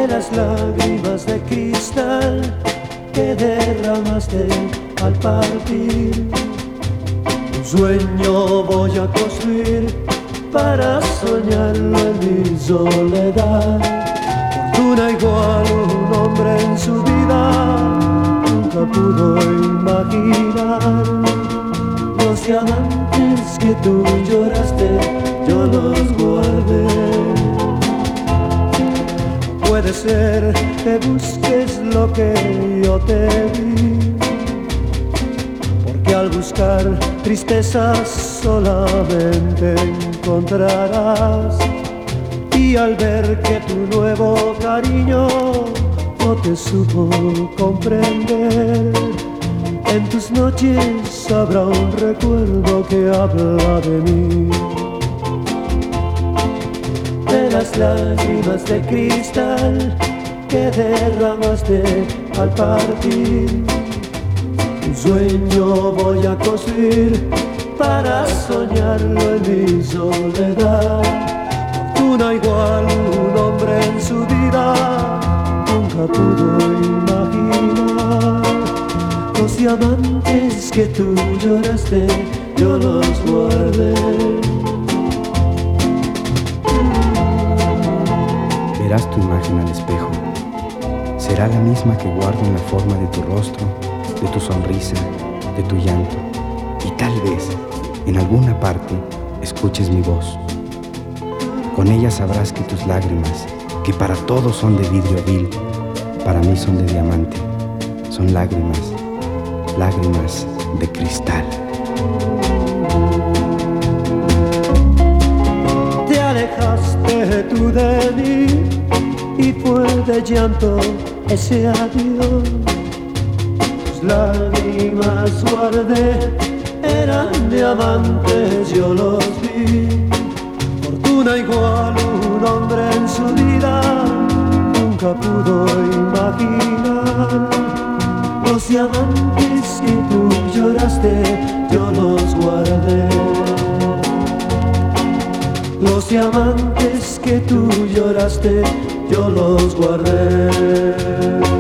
las lágrimas de cristal que derramaste al partir. Un sueño voy a construir para soñarlo en mi soledad. Fortuna igual un hombre en su vida nunca pudo imaginar. Los diamantes que tú lloraste, yo los guardé. Puede ser que busques lo que yo te di, porque al buscar tristezas solamente encontrarás. Y al ver que tu nuevo cariño no te supo comprender, en tus noches habrá un recuerdo que habla de mí. De las lágrimas de cristal que derramaste al partir. Un sueño voy a construir para soñarlo en mi soledad. Fortuna igual un hombre en su vida nunca pudo imaginar. Los diamantes que tú lloraste, yo los guardé. Verás tu imagen al espejo. Será la misma que guardo en la forma de tu rostro, de tu sonrisa, de tu llanto. Y tal vez, en alguna parte, escuches mi voz. Con ella sabrás que tus lágrimas, que para todos son de vidrio vil, para mí son de diamante. Son lágrimas, lágrimas de cristal. Te alejaste tú de mí y fue de llanto ese adiós. Tus lágrimas guardé, eran diamantes, yo los vi. Fortuna igual un hombre en su vida nunca pudo imaginar. Los diamantes que tú lloraste, yo los guardé. Los diamantes que tú lloraste, yo los guardé.